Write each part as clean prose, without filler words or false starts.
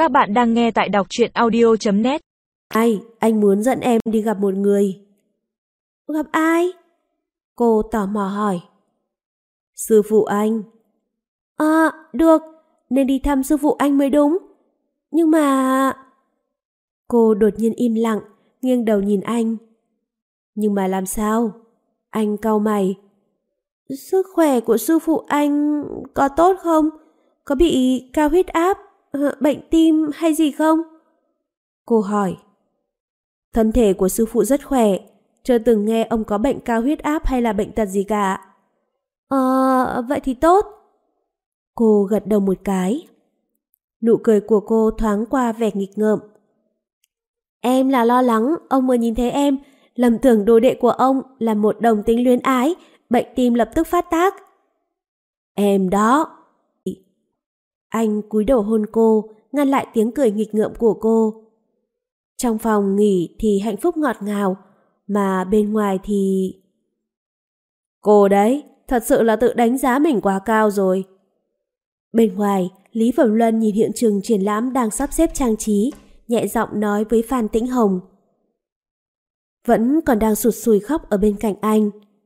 Các bạn đang nghe tại đọc truyện audio.net. Anh muốn dẫn em đi gặp một người. Gặp ai? Cô tò mò hỏi. Sư phụ anh. Được, nên đi thăm sư phụ anh mới đúng. Nhưng mà... Cô đột nhiên im lặng, nghiêng đầu nhìn anh. Nhưng mà làm sao? Anh cau mày. Sức khỏe của sư phụ anh có tốt không? Có bị cao huyết áp, bệnh tim hay gì không? Cô hỏi. Thân thể của sư phụ rất khỏe, chưa từng nghe ông có bệnh cao huyết áp hay là bệnh tật gì cả. Vậy thì tốt. Cô gật đầu một cái. Nụ cười của cô thoáng qua vẻ nghịch ngợm. Em là lo lắng ông vừa nhìn thấy em, lầm tưởng đồ đệ của ông là một đồng tính luyến ái, bệnh tim lập tức phát tác. Em đó. Anh cúi đầu hôn cô, ngăn lại tiếng cười nghịch ngợm của cô. Trong phòng nghỉ thì hạnh phúc ngọt ngào, mà bên ngoài thì... Cô đấy, thật sự là tự đánh giá mình quá cao rồi. Bên ngoài, Lý Phẩm Luân nhìn hiện trường triển lãm đang sắp xếp trang trí, nhẹ giọng nói với Phan Tĩnh Hồng. Vẫn còn đang sụt sùi khóc ở bên cạnh anh.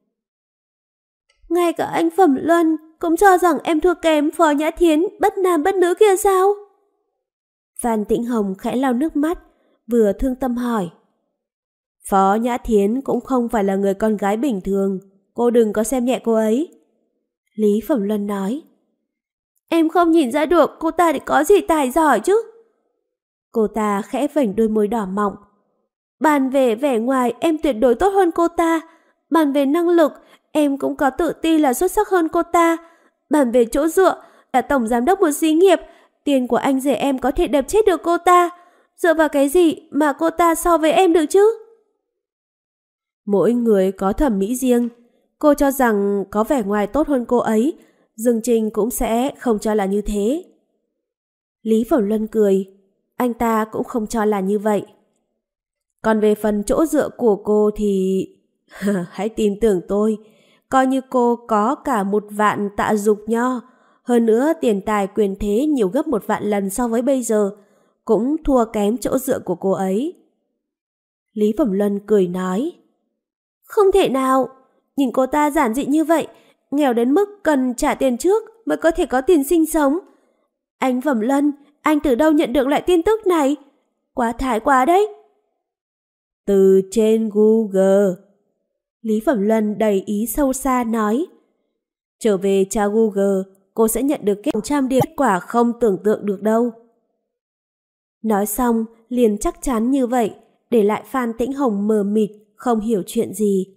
Ngay cả anh Phẩm Luân cũng cho rằng em thua kém Phó Nhã Thiến bất nam bất nữ kia sao? Phan Tĩnh Hồng khẽ lau nước mắt, vừa thương tâm hỏi. Phó Nhã Thiến cũng không phải là người con gái bình thường, cô đừng có xem nhẹ cô ấy. Lý Phẩm Luân nói. Em không nhìn ra được cô ta thì có gì tài giỏi chứ? Cô ta khẽ vểnh đôi môi đỏ mọng. Bàn về vẻ ngoài em tuyệt đối tốt hơn cô ta. Bàn về năng lực em cũng có tự tin là xuất sắc hơn cô ta. Bàn về chỗ dựa là tổng giám đốc một xí nghiệp, tiền của anh rể em có thể đập chết được cô ta. Dựa vào cái gì mà cô ta so với em được chứ? Mỗi người có thẩm mỹ riêng. Cô cho rằng có vẻ ngoài tốt hơn cô ấy, Dương Trinh cũng sẽ không cho là như thế. Lý Phẩm Luân cười. Anh ta cũng không cho là như vậy. Còn về phần chỗ dựa của cô thì... hãy tin tưởng tôi. Coi như cô có cả 1.000.000 tạ dục nho. Hơn nữa tiền tài quyền thế nhiều gấp 1.000.000 lần so với bây giờ. Cũng thua kém chỗ dựa của cô ấy. Lý Phẩm Luân cười nói. Không thể nào. Nhìn cô ta giản dị như vậy, nghèo đến mức cần trả tiền trước mới có thể có tiền sinh sống. Anh Phẩm Luân, anh từ đâu nhận được lại tin tức này? Quá thái quá đấy. Từ trên Google. Lý Phẩm Luân đầy ý sâu xa nói. Trở về tra Google, cô sẽ nhận được 100 điểm kết quả không tưởng tượng được đâu. Nói xong, liền chắc chắn như vậy, để lại Phan Tĩnh Hồng mờ mịt, không hiểu chuyện gì.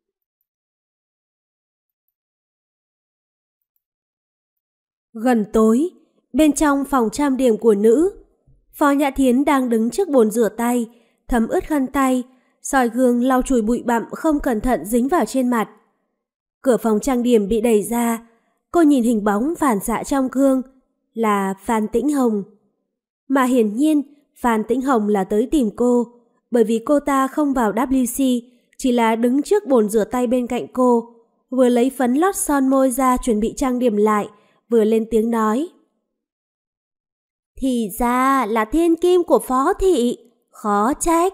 Gần tối, bên trong phòng trang điểm của nữ, Phó Nhã Thiến đang đứng trước bồn rửa tay, thấm ướt khăn tay, soi gương lau chùi bụi bặm không cẩn thận dính vào trên mặt. Cửa phòng trang điểm bị đẩy ra, cô nhìn hình bóng phản xạ trong gương là Phan Tĩnh Hồng. Mà hiển nhiên Phan Tĩnh Hồng là tới tìm cô, bởi vì cô ta không vào WC, chỉ là đứng trước bồn rửa tay bên cạnh cô, vừa lấy phấn lót son môi ra chuẩn bị trang điểm lại, vừa lên tiếng nói. Thì ra là thiên kim của Phó thị, khó trách.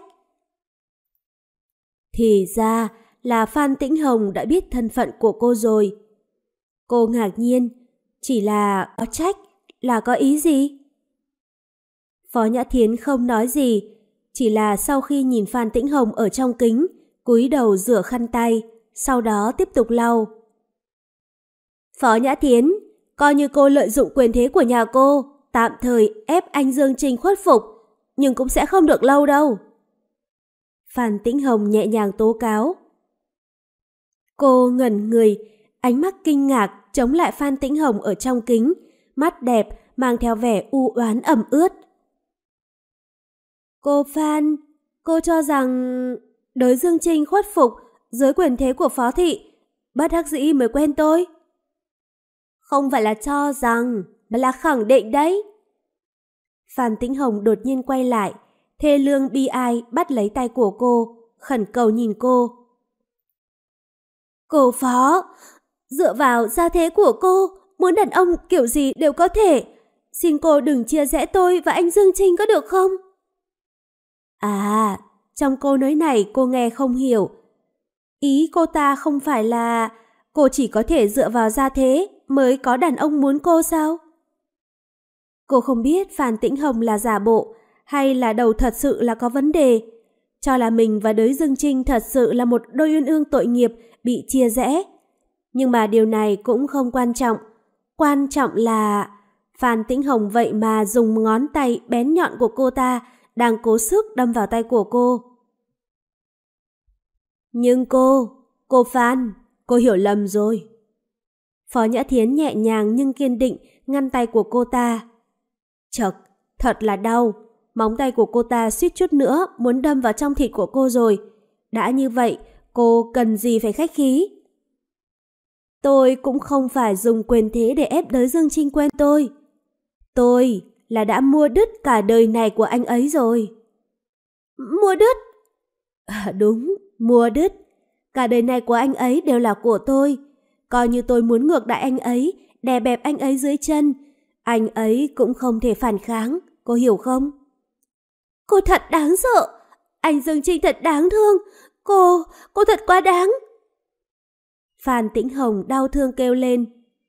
Thì ra là Phan Tĩnh Hồng đã biết thân phận của cô rồi. Cô ngạc nhiên, chỉ là có trách, là có ý gì? Phó Nhã Thiến không nói gì, chỉ là sau khi nhìn Phan Tĩnh Hồng ở trong kính, cúi đầu rửa khăn tay, sau đó tiếp tục lau. Phó Nhã Thiến, coi như cô lợi dụng quyền thế của nhà cô, tạm thời ép anh Dương Trinh khuất phục, nhưng cũng sẽ không được lâu đâu. Phan Tĩnh Hồng nhẹ nhàng tố cáo. Cô ngẩn người, ánh mắt kinh ngạc chống lại Phan Tĩnh Hồng ở trong kính, mắt đẹp mang theo vẻ u oán ẩm ướt. Cô Phan, cô cho rằng đối Dương Trinh khuất phục dưới quyền thế của Phó thị, bất đắc dĩ mới quen tôi. Không phải là cho rằng, mà là khẳng định đấy. Phan Tĩnh Hồng đột nhiên quay lại, thê lương bi ai bắt lấy tay của cô, khẩn cầu nhìn cô. Cô Phó, dựa vào gia thế của cô, muốn đàn ông kiểu gì đều có thể. xin cô đừng chia rẽ tôi và anh Dương Trinh có được không? À, trong câu nói này cô nghe không hiểu. Ý cô ta không phải là cô chỉ có thể dựa vào gia thế mới có đàn ông muốn cô sao? Cô không biết Phan Tĩnh Hồng là giả bộ hay là đầu thật sự là có vấn đề. Cho là mình và Đới Dương Trinh thật sự là một đôi uyên ương tội nghiệp bị chia rẽ. Nhưng mà điều này cũng không quan trọng. Quan trọng là Phan Tĩnh Hồng vậy mà dùng ngón tay bén nhọn của cô ta đang cố sức đâm vào tay của cô. Nhưng cô Phan, cô hiểu lầm rồi. Phó Nhã Thiến nhẹ nhàng nhưng kiên định ngăn tay của cô ta. Chậc, thật là đau. Móng tay của cô ta suýt chút nữa muốn đâm vào trong thịt của cô rồi. Đã như vậy, cô cần gì phải khách khí? Tôi cũng không phải dùng quyền thế để ép Đới Dương Trinh quen tôi. Tôi là đã mua đứt cả đời này của anh ấy rồi. Mua đứt? Đúng, mua đứt. Cả đời này của anh ấy đều là của tôi. Coi như tôi muốn ngược đãi anh ấy, đè bẹp anh ấy dưới chân. Anh ấy cũng không thể phản kháng, cô hiểu không? Cô thật đáng sợ. Anh Dương Trinh thật đáng thương. Cô thật quá đáng. Phan Tĩnh Hồng đau thương kêu lên.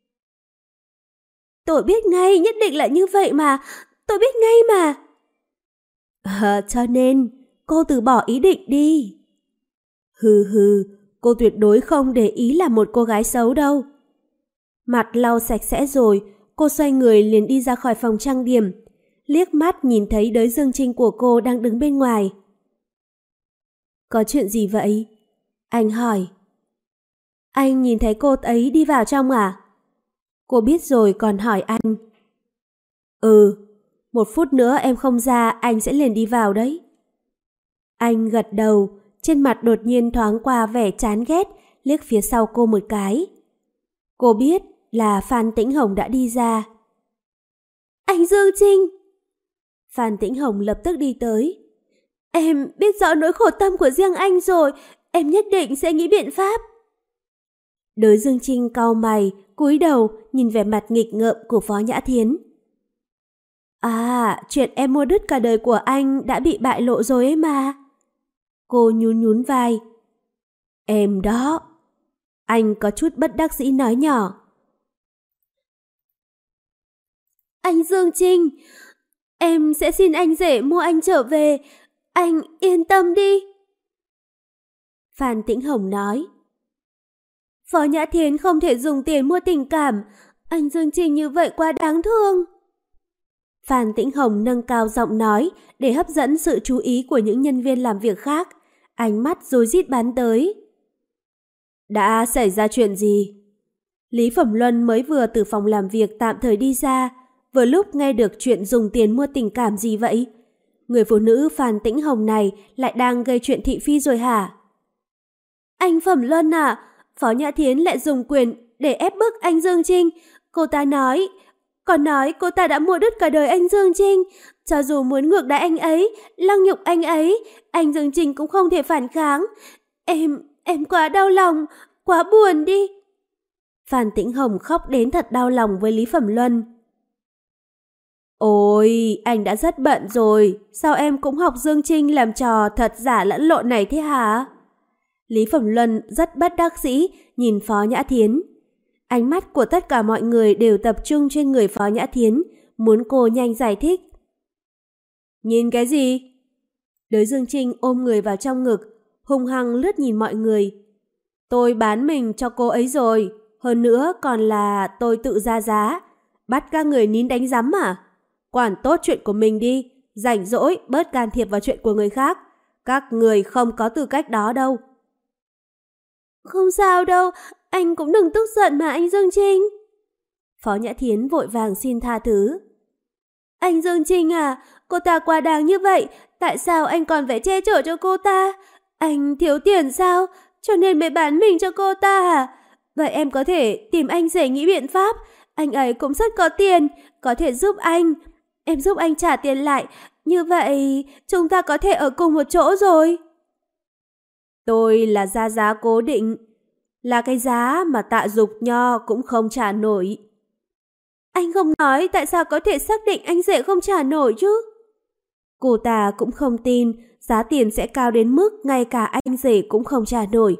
Tôi biết ngay, nhất định là như vậy mà. Tôi biết ngay mà. Cho nên, cô từ bỏ ý định đi. Hừ, cô tuyệt đối không để ý là một cô gái xấu đâu. Mặt lau sạch sẽ rồi, cô xoay người liền đi ra khỏi phòng trang điểm. Liếc mắt nhìn thấy Đới Dương Trinh của cô đang đứng bên ngoài. Có chuyện gì vậy? Anh hỏi. Anh nhìn thấy cô ấy đi vào trong à? Cô biết rồi còn hỏi anh. Một phút nữa em không ra anh sẽ liền đi vào đấy. Anh gật đầu, trên mặt đột nhiên thoáng qua vẻ chán ghét, liếc phía sau cô một cái. Cô biết là Phan Tĩnh Hồng đã đi ra. Anh Dương Trinh! Phan Tĩnh Hồng lập tức đi tới. Em biết rõ nỗi khổ tâm của riêng anh rồi, em nhất định sẽ nghĩ biện pháp. Đới Dương Trinh cau mày, cúi đầu nhìn vẻ mặt nghịch ngợm của Phó Nhã Thiến. À, chuyện em mua đứt cả đời của anh đã bị bại lộ rồi ấy mà. Cô nhún vai. Em đó. Anh có chút bất đắc dĩ nói nhỏ. Anh Dương Trinh, em sẽ xin anh rể mua anh trở về. Anh yên tâm đi. Phan Tĩnh Hồng nói. Phó Nhã Thiến không thể dùng tiền mua tình cảm. Anh Dương Trinh như vậy quá đáng thương. Phan Tĩnh Hồng nâng cao giọng nói để hấp dẫn sự chú ý của những nhân viên làm việc khác. Ánh mắt rối rít bắn tới. Đã xảy ra chuyện gì? Lý Phẩm Luân mới vừa từ phòng làm việc tạm thời đi ra, vừa lúc nghe được chuyện dùng tiền mua tình cảm gì vậy? Người phụ nữ Phan Tĩnh Hồng này lại đang gây chuyện thị phi rồi hả? Anh Phẩm Luân à, Phó Nhã Thiến lại dùng quyền để ép bức anh Dương Trinh. Cô ta nói, cô ta đã mua đứt cả đời anh Dương Trinh. Cho dù muốn ngược đãi anh ấy, lăng nhục anh ấy, anh Dương Trinh cũng không thể phản kháng. Em quá đau lòng, quá buồn đi. Phan Tĩnh Hồng khóc đến thật đau lòng với Lý Phẩm Luân. Ôi, anh đã rất bận rồi, sao em cũng học Dương Trinh làm trò thật giả lẫn lộn này thế hả? Lý Phẩm Luân rất bất đắc dĩ nhìn Phó Nhã Thiến. Ánh mắt của tất cả mọi người đều tập trung trên người Phó Nhã Thiến, muốn cô nhanh giải thích. Nhìn cái gì? Đới Dương Trinh ôm người vào trong ngực, hung hăng lướt nhìn mọi người. Tôi bán mình cho cô ấy rồi, hơn nữa còn là tôi tự ra giá. Bắt các người nín đánh rắm à? Quản tốt chuyện của mình đi, rảnh rỗi bớt can thiệp vào chuyện của người khác. Các người không có tư cách đó đâu. Không sao đâu, anh cũng đừng tức giận mà anh Dương Trinh. Phó Nhã Thiến vội vàng xin tha thứ. Anh Dương Trinh à, cô ta quá đáng như vậy, tại sao anh còn phải che chở cho cô ta? Anh thiếu tiền sao? Cho nên mới bán mình cho cô ta à? Vậy em có thể tìm anh rể nghĩ biện pháp. Anh ấy cũng rất có tiền, có thể giúp anh. Em giúp anh trả tiền lại, như vậy chúng ta có thể ở cùng một chỗ rồi. Tôi là ra giá cố định, là cái giá mà Tạ Dục Nho cũng không trả nổi. Anh không nói tại sao có thể xác định anh rể không trả nổi chứ? Cô ta cũng không tin giá tiền sẽ cao đến mức ngay cả anh rể cũng không trả nổi.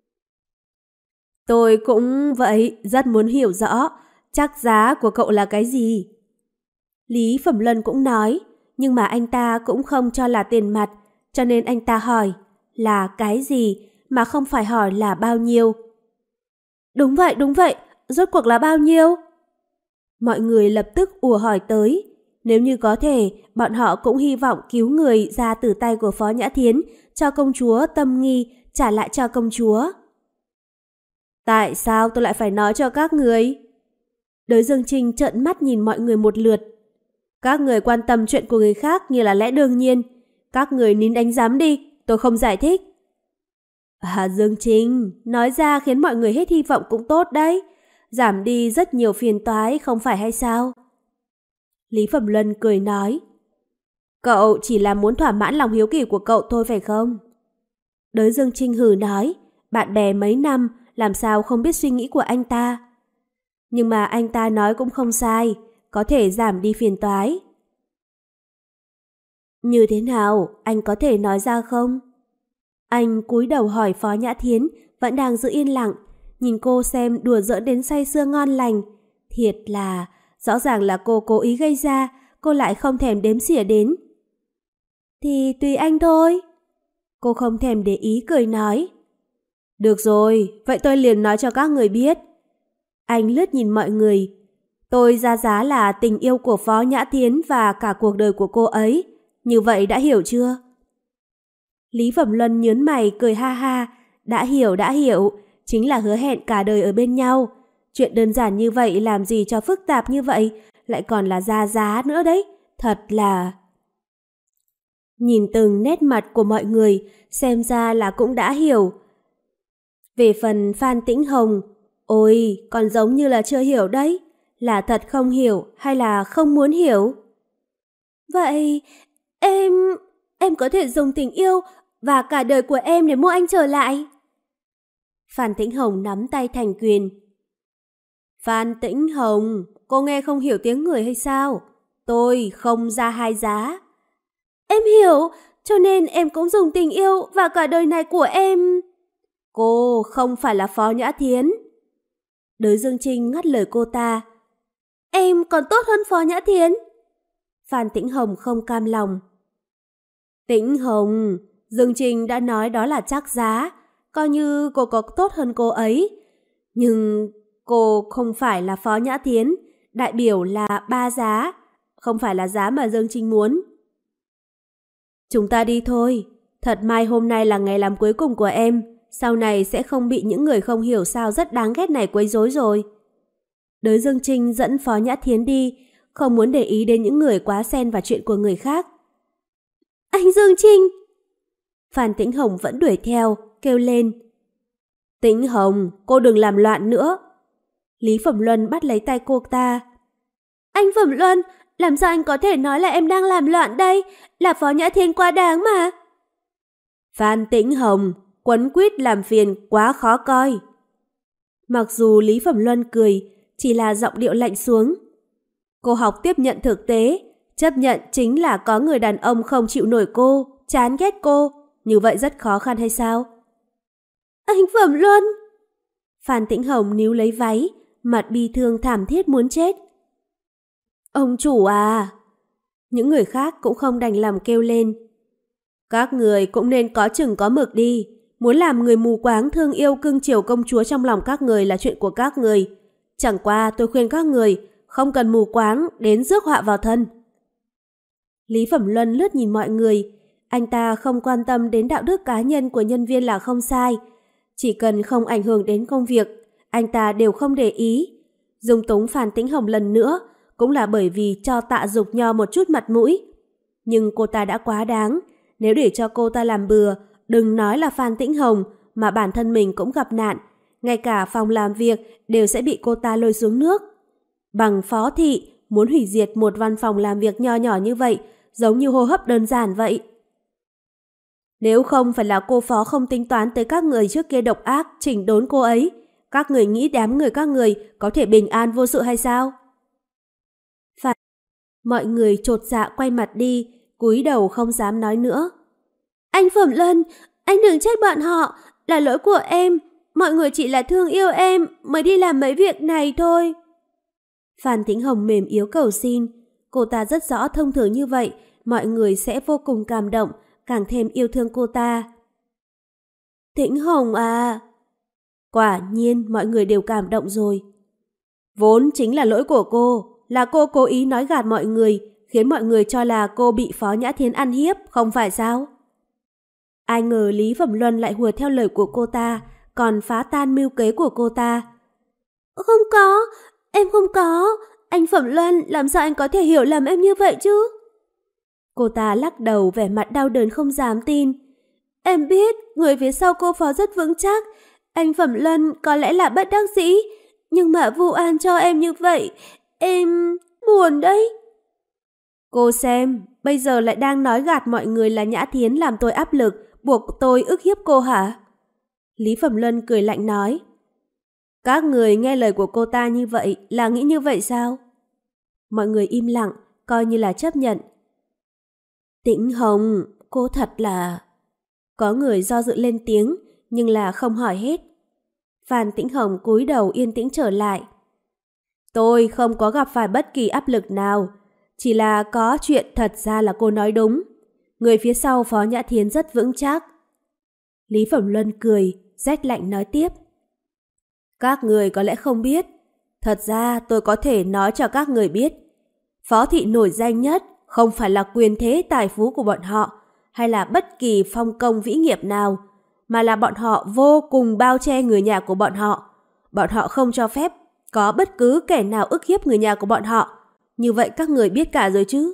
Tôi cũng vậy, rất muốn hiểu rõ, chắc giá của cậu là cái gì? Lý Phẩm Luân cũng nói, nhưng mà anh ta cũng không cho là tiền mặt, cho nên anh ta hỏi là cái gì mà không phải hỏi là bao nhiêu. Đúng vậy, rốt cuộc là bao nhiêu? Mọi người lập tức ùa hỏi tới. Nếu như có thể, bọn họ cũng hy vọng cứu người ra từ tay của Phó Nhã Thiến, cho công chúa Tâm Nghi trả lại cho công chúa. Tại sao tôi lại phải nói cho các người? Đới Dương Trinh trợn mắt nhìn mọi người một lượt. Các người quan tâm chuyện của người khác như là lẽ đương nhiên. Các người nín đánh giám đi, tôi không giải thích. Dương Trinh, nói ra khiến mọi người hết hy vọng cũng tốt đấy. Giảm đi rất nhiều phiền toái, không phải hay sao? Lý Phẩm Luân cười nói. Cậu chỉ là muốn thỏa mãn lòng hiếu kỳ của cậu thôi phải không? Đới Dương Trinh hừ nói. Bạn bè mấy năm, làm sao không biết suy nghĩ của anh ta? Nhưng mà anh ta nói cũng không sai, có thể giảm đi phiền toái. Như thế nào, anh có thể nói ra không? Anh cúi đầu hỏi Phó Nhã Thiến, vẫn đang giữ yên lặng, nhìn cô xem đùa giỡn đến say sưa ngon lành. Thiệt là, rõ ràng là cô cố ý gây ra, cô lại không thèm đếm xỉa đến. Thì tùy anh thôi. Cô không thèm để ý cười nói. Được rồi, vậy tôi liền nói cho các người biết. Anh lướt nhìn mọi người. Tôi ra giá là tình yêu của Phó Nhã Thiến và cả cuộc đời của cô ấy. Như vậy đã hiểu chưa? Lý Phẩm Luân nhớn mày cười ha ha. Đã hiểu. Chính là hứa hẹn cả đời ở bên nhau. Chuyện đơn giản như vậy làm gì cho phức tạp như vậy, lại còn là ra giá nữa đấy. Thật là... Nhìn từng nét mặt của mọi người, xem ra là cũng đã hiểu. Về phần Phan Tĩnh Hồng, ôi, còn giống như là chưa hiểu đấy. Là thật không hiểu hay là không muốn hiểu? Vậy, em có thể dùng tình yêu và cả đời của em để mua anh trở lại. Phan Tĩnh Hồng nắm tay thành quyền. Phan Tĩnh Hồng, cô nghe không hiểu tiếng người hay sao? Tôi không ra hai giá. Em hiểu, cho nên em cũng dùng tình yêu và cả đời này của em. Cô không phải là Phó Nhã Thiến. Đới Dương Trinh ngắt lời cô ta. Em còn tốt hơn Phó Nhã Thiến. Phan Tĩnh Hồng không cam lòng. Tĩnh Hồng, Dương Trinh đã nói đó là chắc giá, coi như cô có tốt hơn cô ấy. Nhưng cô không phải là Phó Nhã Thiến, đại biểu là 3 giá, không phải là giá mà Dương Trinh muốn. Chúng ta đi thôi, thật may hôm nay là ngày làm cuối cùng của em, sau này sẽ không bị những người không hiểu sao rất đáng ghét này quấy rối rồi. Đới Dương Trinh dẫn Phó Nhã Thiến đi, không muốn để ý đến những người quá xen vào chuyện của người khác. Anh Dương Trinh! Phan Tĩnh Hồng vẫn đuổi theo, kêu lên. Tĩnh Hồng, cô đừng làm loạn nữa. Lý Phẩm Luân bắt lấy tay cô ta. Anh Phẩm Luân, làm sao anh có thể nói là em đang làm loạn đây? Là Phó Nhã Thiến quá đáng mà. Phan Tĩnh Hồng, quấn quýt làm phiền quá khó coi. Mặc dù Lý Phẩm Luân cười, chỉ là giọng điệu lạnh xuống. Cô học tiếp nhận thực tế, chấp nhận chính là có người đàn ông không chịu nổi cô, chán ghét cô, như vậy rất khó khăn hay sao? Anh Phẩm Luân! Phan Tĩnh Hồng níu lấy váy, mặt bi thương thảm thiết muốn chết. Ông chủ à! Những người khác cũng không đành lòng kêu lên. Các người cũng nên có chừng có mực đi. Muốn làm người mù quáng thương yêu cưng chiều công chúa trong lòng các người là chuyện của các người. Chẳng qua tôi khuyên các người không cần mù quáng đến rước họa vào thân. Lý Phẩm Luân lướt nhìn mọi người. Anh ta không quan tâm đến đạo đức cá nhân của nhân viên là không sai. Chỉ cần không ảnh hưởng đến công việc, anh ta đều không để ý. Dung túng Phan Tĩnh Hồng lần nữa cũng là bởi vì cho Tạ Dục Nho một chút mặt mũi. Nhưng cô ta đã quá đáng. Nếu để cho cô ta làm bừa, đừng nói là Phan Tĩnh Hồng mà bản thân mình cũng gặp nạn. Ngay cả phòng làm việc đều sẽ bị cô ta lôi xuống nước. Bằng phó thị, muốn hủy diệt một văn phòng làm việc nho nhỏ như vậy, giống như hô hấp đơn giản vậy. Nếu không phải là cô phó không tính toán tới các người trước kia độc ác, chỉnh đốn cô ấy, các người nghĩ đám người các người có thể bình an vô sự hay sao? Mọi người chột dạ quay mặt đi, cúi đầu không dám nói nữa. Anh Phẩm Luân, anh đừng trách bọn họ, là lỗi của em. Mọi người chỉ là thương yêu em mới đi làm mấy việc này thôi. Phan Tĩnh Hồng mềm yếu cầu xin. Cô ta rất rõ thông thường như vậy, mọi người sẽ vô cùng cảm động, càng thêm yêu thương cô ta. Tĩnh Hồng à... Quả nhiên mọi người đều cảm động rồi. Vốn chính là lỗi của cô, là cô cố ý nói gạt mọi người, khiến mọi người cho là cô bị Phó Nhã Thiến ăn hiếp, không phải sao? Ai ngờ Lý Phẩm Luân lại hùa theo lời của cô ta, còn phá tan mưu kế của cô ta. Không có, em không có. Anh Phẩm Luân, làm sao anh có thể hiểu lầm em như vậy chứ? Cô ta lắc đầu vẻ mặt đau đớn không dám tin. Em biết, người phía sau cô Phó rất vững chắc. Anh Phẩm Luân có lẽ là bất đắc dĩ, nhưng mà vu oan cho em như vậy, em buồn đấy. Cô xem, bây giờ lại đang nói gạt mọi người là Nhã Thiến làm tôi áp lực, buộc tôi ức hiếp cô hả? Lý Phẩm Luân cười lạnh nói. Các người nghe lời của cô ta như vậy là nghĩ như vậy sao? Mọi người im lặng, coi như là chấp nhận. Tĩnh Hồng, cô thật là... Có người do dự lên tiếng, nhưng là không hỏi hết. Phan Tĩnh Hồng cúi đầu yên tĩnh trở lại. Tôi không có gặp phải bất kỳ áp lực nào, chỉ là có chuyện thật ra là cô nói đúng. Người phía sau Phó Nhã Thiến rất vững chắc. Lý Phẩm Luân cười, rét lạnh nói tiếp. Các người có lẽ không biết, thật ra tôi có thể nói cho các người biết. Phó thị nổi danh nhất không phải là quyền thế tài phú của bọn họ, hay là bất kỳ phong công vĩ nghiệp nào, mà là bọn họ vô cùng bao che người nhà của bọn họ. Bọn họ không cho phép có bất cứ kẻ nào ức hiếp người nhà của bọn họ. Như vậy các người biết cả rồi chứ?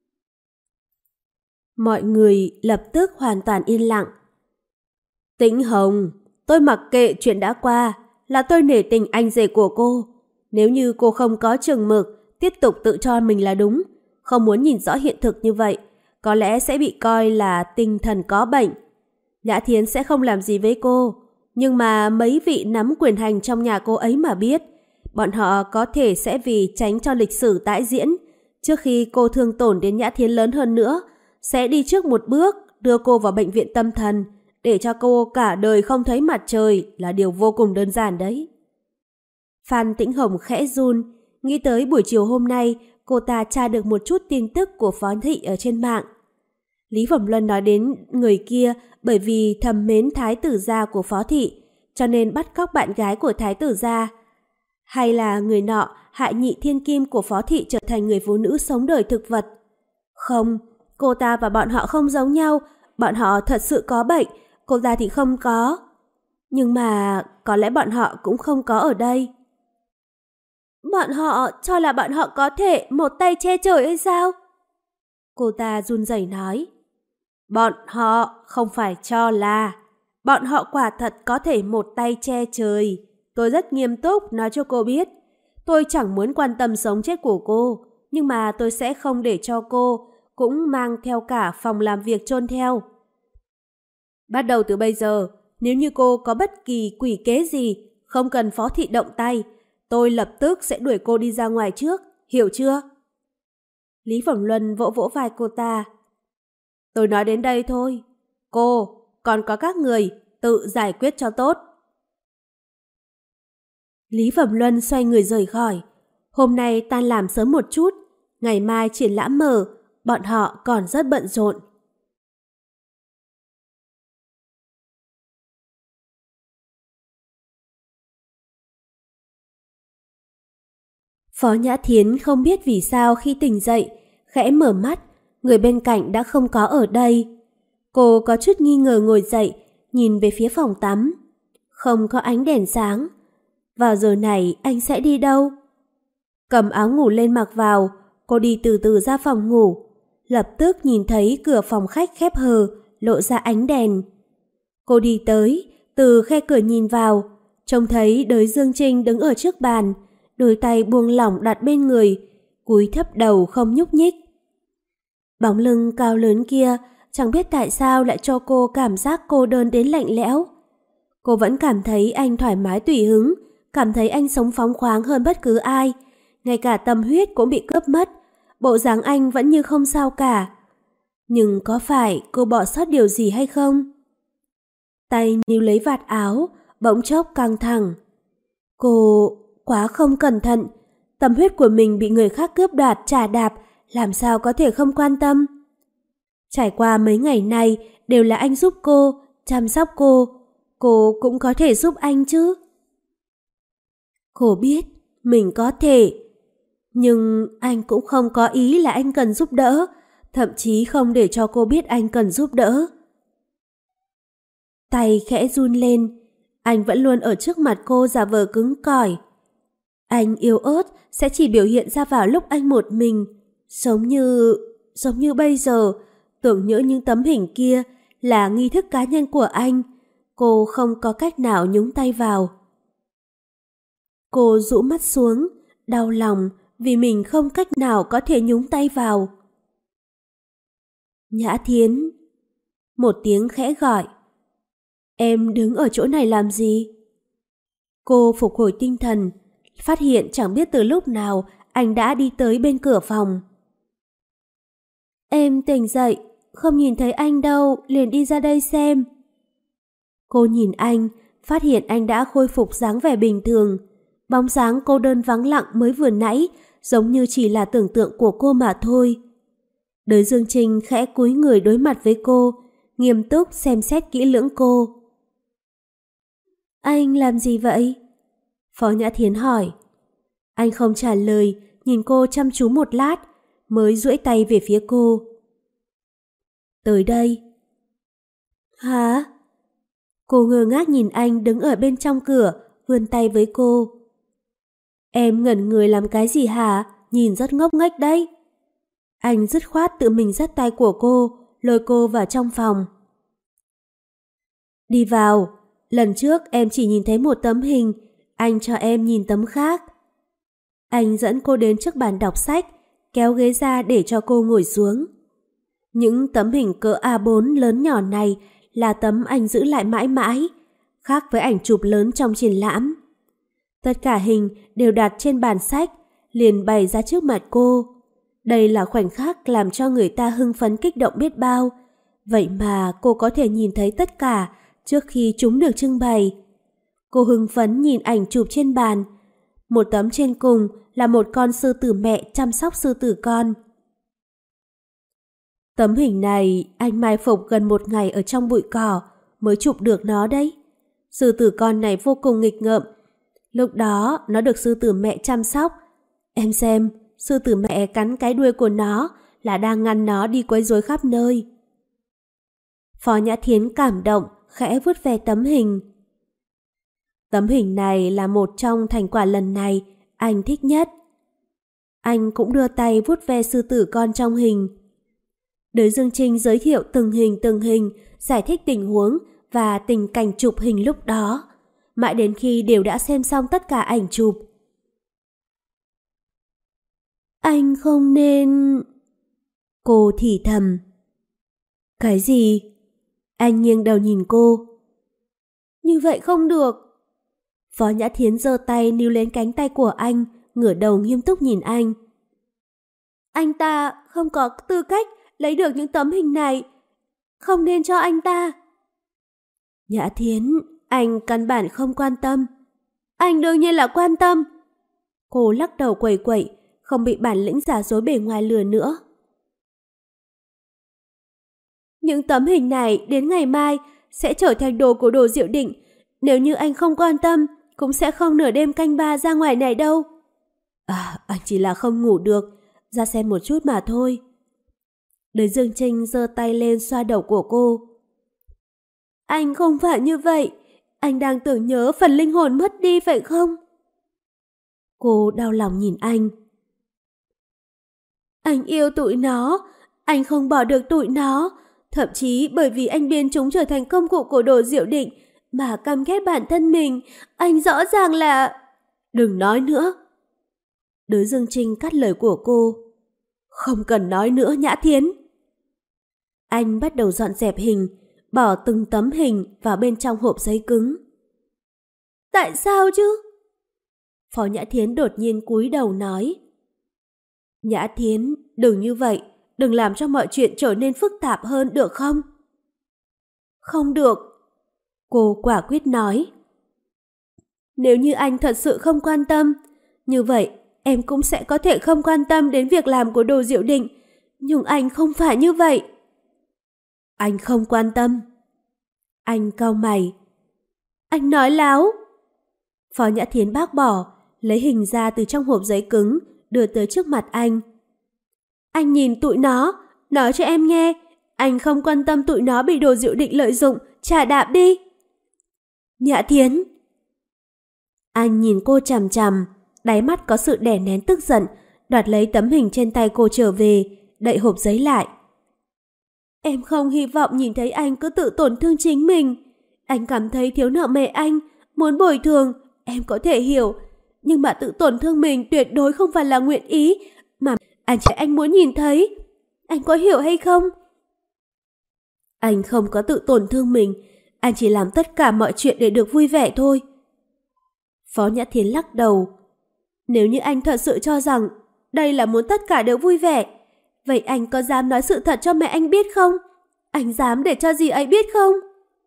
Mọi người lập tức hoàn toàn yên lặng. Tĩnh Hồng, tôi mặc kệ chuyện đã qua, là tôi nể tình anh rể của cô. Nếu như cô không có chừng mực, tiếp tục tự cho mình là đúng, không muốn nhìn rõ hiện thực như vậy, có lẽ sẽ bị coi là tinh thần có bệnh. Nhã Thiến sẽ không làm gì với cô, nhưng mà mấy vị nắm quyền hành trong nhà cô ấy mà biết, bọn họ có thể sẽ vì tránh cho lịch sử tái diễn, trước khi cô thương tổn đến Nhã Thiến lớn hơn nữa, sẽ đi trước một bước đưa cô vào bệnh viện tâm thần, để cho cô cả đời không thấy mặt trời là điều vô cùng đơn giản đấy. Phan Tĩnh Hồng khẽ run, nghĩ tới buổi chiều hôm nay cô ta tra được một chút tin tức của Phó thị ở trên mạng. Lý Phẩm Luân nói đến người kia bởi vì thầm mến thái tử gia của Phó thị, cho nên bắt cóc bạn gái của thái tử gia. Hay là người nọ hại nhị thiên kim của Phó thị trở thành người phụ nữ sống đời thực vật? Không, cô ta và bọn họ không giống nhau, bọn họ thật sự có bệnh, cô ta thì không có. Nhưng mà có lẽ bọn họ cũng không có ở đây. Bọn họ cho là bọn họ có thể một tay che trời hay sao? Cô ta run rẩy nói. Bọn họ không phải cho là, bọn họ quả thật có thể một tay che trời. Tôi rất nghiêm túc nói cho cô biết. Tôi chẳng muốn quan tâm sống chết của cô, nhưng mà tôi sẽ không để cho cô cũng mang theo cả phòng làm việc chôn theo. Bắt đầu từ bây giờ, nếu như cô có bất kỳ quỷ kế gì, không cần Phó thị động tay, tôi lập tức sẽ đuổi cô đi ra ngoài trước, hiểu chưa? Lý Phẩm Luân vỗ vỗ vai cô ta. Tôi nói đến đây thôi. Cô, còn có các người, tự giải quyết cho tốt. Lý Phẩm Luân xoay người rời khỏi. Hôm nay tan làm sớm một chút, ngày mai triển lãm mở, bọn họ còn rất bận rộn. Phó Nhã Thiến không biết vì sao khi tỉnh dậy, khẽ mở mắt, người bên cạnh đã không có ở đây. Cô có chút nghi ngờ ngồi dậy, nhìn về phía phòng tắm. Không có ánh đèn sáng. Vào giờ này anh sẽ đi đâu? Cầm áo ngủ lên mặc vào, cô đi từ từ ra phòng ngủ. Lập tức nhìn thấy cửa phòng khách khép hờ, lộ ra ánh đèn. Cô đi tới, từ khe cửa nhìn vào, trông thấy Đới Dương Trinh đứng ở trước bàn, đôi tay buông lỏng đặt bên người, cúi thấp đầu không nhúc nhích. Bóng lưng cao lớn kia chẳng biết tại sao lại cho cô cảm giác cô đơn đến lạnh lẽo. Cô vẫn cảm thấy anh thoải mái tùy hứng, cảm thấy anh sống phóng khoáng hơn bất cứ ai. Ngay cả tâm huyết cũng bị cướp mất, bộ dáng anh vẫn như không sao cả. Nhưng có phải cô bỏ sót điều gì hay không? Tay níu lấy vạt áo, bỗng chốc căng thẳng. Cô quá không cẩn thận, tâm huyết của mình bị người khác cướp đoạt trà đạp, làm sao có thể không quan tâm. Trải qua mấy ngày nay đều là anh giúp cô, chăm sóc cô cũng có thể giúp anh chứ. Cô biết mình có thể, nhưng anh cũng không có ý là anh cần giúp đỡ, thậm chí không để cho cô biết anh cần giúp đỡ. Tay khẽ run lên, anh vẫn luôn ở trước mặt cô giả vờ cứng cỏi. Anh yếu ớt sẽ chỉ biểu hiện ra vào lúc anh một mình, giống như bây giờ, tưởng nhỡ những tấm hình kia là nghi thức cá nhân của anh, cô không có cách nào nhúng tay vào. Cô rũ mắt xuống, đau lòng vì mình không cách nào có thể nhúng tay vào. Nhã Thiến. Một tiếng khẽ gọi. Em đứng ở chỗ này làm gì? Cô phục hồi tinh thần, phát hiện chẳng biết từ lúc nào anh đã đi tới bên cửa phòng. Em tỉnh dậy, không nhìn thấy anh đâu, liền đi ra đây xem. Cô nhìn anh, phát hiện anh đã khôi phục dáng vẻ bình thường. Bóng dáng cô đơn vắng lặng mới vừa nãy giống như chỉ là tưởng tượng của cô mà thôi. Đới Dương Trinh khẽ cúi người đối mặt với cô, nghiêm túc xem xét kỹ lưỡng cô. Anh làm gì vậy? Phó Nhã Thiến hỏi. Anh không trả lời, nhìn cô chăm chú một lát, mới duỗi tay về phía cô. Tới đây. Hả? Cô ngơ ngác nhìn anh đứng ở bên trong cửa, vươn tay với cô. Em ngẩn người làm cái gì hả? Nhìn rất ngốc nghếch đấy. Anh dứt khoát tự mình dắt tay của cô, lôi cô vào trong phòng. Đi vào. Lần trước em chỉ nhìn thấy một tấm hình, anh cho em nhìn tấm khác. Anh dẫn cô đến trước bàn đọc sách, kéo ghế ra để cho cô ngồi xuống. Những tấm hình cỡ A4 lớn nhỏ này là tấm anh giữ lại mãi mãi, khác với ảnh chụp lớn trong triển lãm. Tất cả hình đều đặt trên bàn sách, liền bày ra trước mặt cô. Đây là khoảnh khắc làm cho người ta hưng phấn kích động biết bao. Vậy mà cô có thể nhìn thấy tất cả trước khi chúng được trưng bày. Cô hưng phấn nhìn ảnh chụp trên bàn. Một tấm trên cùng là một con sư tử mẹ chăm sóc sư tử con. Tấm hình này anh mai phục gần một ngày ở trong bụi cỏ mới chụp được nó đấy. Sư tử con này vô cùng nghịch ngợm. Lúc đó nó được sư tử mẹ chăm sóc. Em xem, sư tử mẹ cắn cái đuôi của nó là đang ngăn nó đi quấy rối khắp nơi. Phó Nhã Thiến cảm động, khẽ vuốt ve tấm hình. Tấm hình này là một trong thành quả lần này anh thích nhất. Anh cũng đưa tay vuốt ve sư tử con trong hình. Đới Dương Trinh giới thiệu từng hình, giải thích tình huống và tình cảnh chụp hình lúc đó, mãi đến khi đều đã xem xong tất cả ảnh chụp. Anh không nên... Cô thì thầm. Cái gì? Anh nghiêng đầu nhìn cô. Như vậy không được. Phó Nhã Thiến giơ tay níu lên cánh tay của anh, ngửa đầu nghiêm túc nhìn anh. Anh ta không có tư cách lấy được những tấm hình này. Không nên cho anh ta. Nhã Thiến, anh căn bản không quan tâm. Anh đương nhiên là quan tâm. Cô lắc đầu quẩy quẩy, không bị bản lĩnh giả dối bề ngoài lừa nữa. Những tấm hình này đến ngày mai sẽ trở thành đồ của Đồ Diệu Định. Nếu như anh không quan tâm, cũng sẽ không nửa đêm canh ba ra ngoài này đâu. Anh chỉ là không ngủ được, ra xem một chút mà thôi. Đới Dương Trinh giơ tay lên xoa đầu của cô. Anh không phải như vậy, anh đang tưởng nhớ phần linh hồn mất đi phải không? Cô đau lòng nhìn anh. Anh yêu tụi nó, anh không bỏ được tụi nó, thậm chí bởi vì anh biến chúng trở thành công cụ của Đồ Diệu Định mà căm ghét bản thân mình, anh rõ ràng là... Đừng nói nữa. Đới Dương Trinh cắt lời của cô. Không cần nói nữa Nhã Thiến. Anh bắt đầu dọn dẹp hình, bỏ từng tấm hình vào bên trong hộp giấy cứng. Tại sao chứ? Phó Nhã Thiến đột nhiên cúi đầu nói. Nhã Thiến, đừng như vậy, đừng làm cho mọi chuyện trở nên phức tạp hơn được không? Không được, cô quả quyết nói. Nếu như anh thật sự không quan tâm, như vậy em cũng sẽ có thể không quan tâm đến việc làm của Đồ Diệu Định. Nhưng anh không phải như vậy. Anh không quan tâm. Anh cau mày. Anh nói láo. Phó Nhã Thiến bác bỏ, lấy hình ra từ trong hộp giấy cứng, đưa tới trước mặt anh. Anh nhìn tụi nó, nói cho em nghe, anh không quan tâm tụi nó bị Đồ Diệu Định lợi dụng, trả đạp đi. Nhã Thiến. Anh nhìn cô chằm chằm, đáy mắt có sự đè nén tức giận, đoạt lấy tấm hình trên tay cô trở về, đậy hộp giấy lại. Em không hy vọng nhìn thấy anh cứ tự tổn thương chính mình. Anh cảm thấy thiếu nợ mẹ anh, muốn bồi thường, em có thể hiểu. Nhưng mà tự tổn thương mình tuyệt đối không phải là nguyện ý, mà anh muốn nhìn thấy. Anh có hiểu hay không? Anh không có tự tổn thương mình, anh chỉ làm tất cả mọi chuyện để được vui vẻ thôi. Phó Nhã Thiến lắc đầu. Nếu như anh thật sự cho rằng đây là muốn tất cả đều vui vẻ, vậy anh có dám nói sự thật cho mẹ anh biết không? Anh dám để cho dì ấy biết không?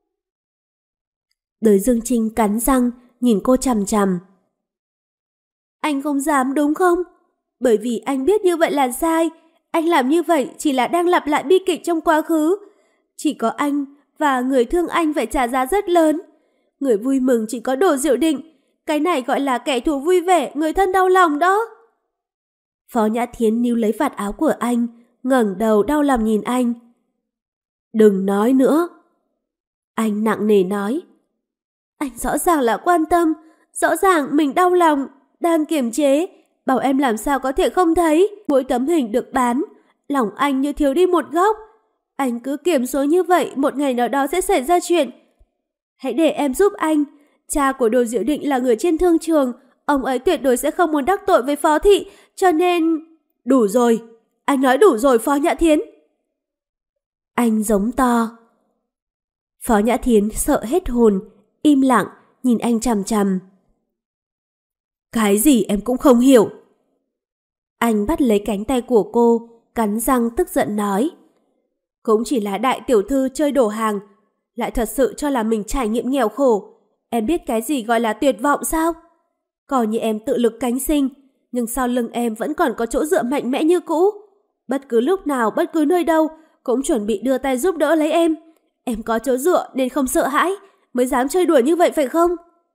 Đới Dương Trinh cắn răng, nhìn cô chằm chằm. Anh không dám đúng không? Bởi vì anh biết như vậy là sai. Anh làm như vậy chỉ là đang lặp lại bi kịch trong quá khứ. Chỉ có anh và người thương anh phải trả giá rất lớn. Người vui mừng chỉ có Đồ Diệu Định. Cái này gọi là kẻ thù vui vẻ, người thân đau lòng đó. Phó Nhã Thiến níu lấy vạt áo của anh, ngẩng đầu đau lòng nhìn anh. Đừng nói nữa. Anh nặng nề nói. Anh rõ ràng là quan tâm, rõ ràng mình đau lòng, đang kiềm chế, bảo em làm sao có thể không thấy. Mỗi tấm hình được bán, lòng anh như thiếu đi một góc. Anh cứ kiềm số như vậy, một ngày nào đó sẽ xảy ra chuyện. Hãy để em giúp anh. Cha của Đồ Diệu Định là người trên thương trường, ông ấy tuyệt đối sẽ không muốn đắc tội với Phó Thị, cho nên... Đủ rồi, anh nói đủ rồi Phó Nhã Thiến. Anh giống to. Phó Nhã Thiến sợ hết hồn, im lặng, nhìn anh chằm chằm. Cái gì em cũng không hiểu. Anh bắt lấy cánh tay của cô, cắn răng tức giận nói. Cũng chỉ là đại tiểu thư chơi đổ hàng, lại thật sự cho là mình trải nghiệm nghèo khổ. Em biết cái gì gọi là tuyệt vọng sao? Coi như em tự lực cánh sinh, nhưng sau lưng em vẫn còn có chỗ dựa mạnh mẽ như cũ. Bất cứ lúc nào, bất cứ nơi đâu, cũng chuẩn bị đưa tay giúp đỡ lấy em. Em có chỗ dựa nên không sợ hãi, mới dám chơi đùa như vậy phải không?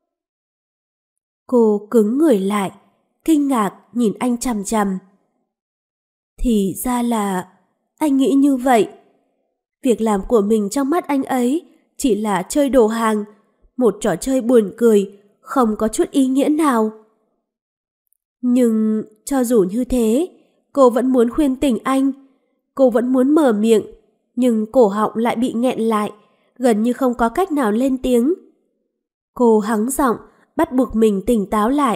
Cô cứng người lại, kinh ngạc nhìn anh chằm chằm. Thì ra là anh nghĩ như vậy. Việc làm của mình trong mắt anh ấy chỉ là chơi đồ hàng, một trò chơi buồn cười, không có chút ý nghĩa nào. Nhưng cho dù như thế, cô vẫn muốn khuyên tỉnh anh. Cô vẫn muốn mở miệng, nhưng cổ họng lại bị nghẹn lại, gần như không có cách nào lên tiếng. Cô hắng giọng, bắt buộc mình tỉnh táo lại.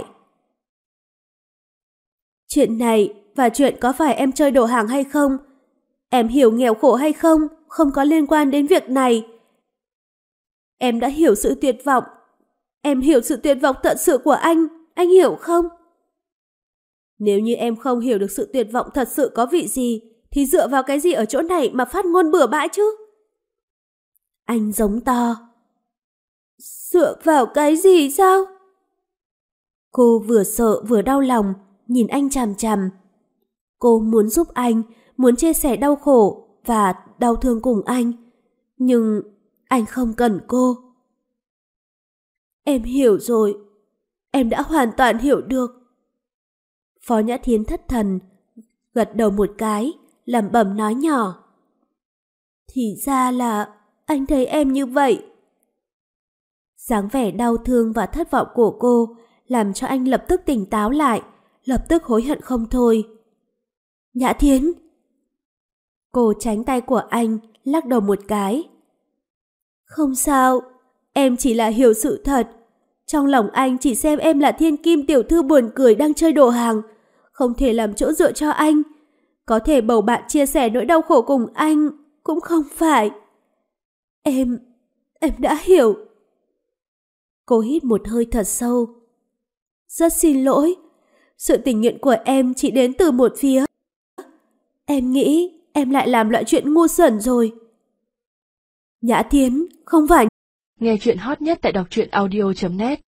Chuyện này và chuyện có phải em chơi đồ hàng hay không, em hiểu nghèo khổ hay không, không có liên quan đến việc này. Em đã hiểu sự tuyệt vọng. Em hiểu sự tuyệt vọng thật sự của anh hiểu không? Nếu như em không hiểu được sự tuyệt vọng thật sự có vị gì, thì dựa vào cái gì ở chỗ này mà phát ngôn bừa bãi chứ? Anh giống to. Dựa vào cái gì sao? Cô vừa sợ vừa đau lòng, nhìn anh chằm chằm. Cô muốn giúp anh, muốn chia sẻ đau khổ và đau thương cùng anh. Nhưng anh không cần cô. Em hiểu rồi. Em đã hoàn toàn hiểu được. Phó Nhã Thiến thất thần, gật đầu một cái, lẩm bẩm nói nhỏ. Thì ra là anh thấy em như vậy. Dáng vẻ đau thương và thất vọng của cô làm cho anh lập tức tỉnh táo lại, lập tức hối hận không thôi. Nhã Thiến. Cô tránh tay của anh, lắc đầu một cái. Không sao, em chỉ là hiểu sự thật. Trong lòng anh chỉ xem em là thiên kim tiểu thư buồn cười đang chơi đồ hàng, không thể làm chỗ dựa cho anh. Có thể bầu bạn chia sẻ nỗi đau khổ cùng anh, cũng không phải. Em đã hiểu. Cô hít một hơi thật sâu. Rất xin lỗi, sự tình nguyện của em chỉ đến từ một phía. Em nghĩ em lại làm loại chuyện ngu xuẩn rồi. Nhã Thiến, không phải... Nghe chuyện hot nhất tại đọc truyện audio.net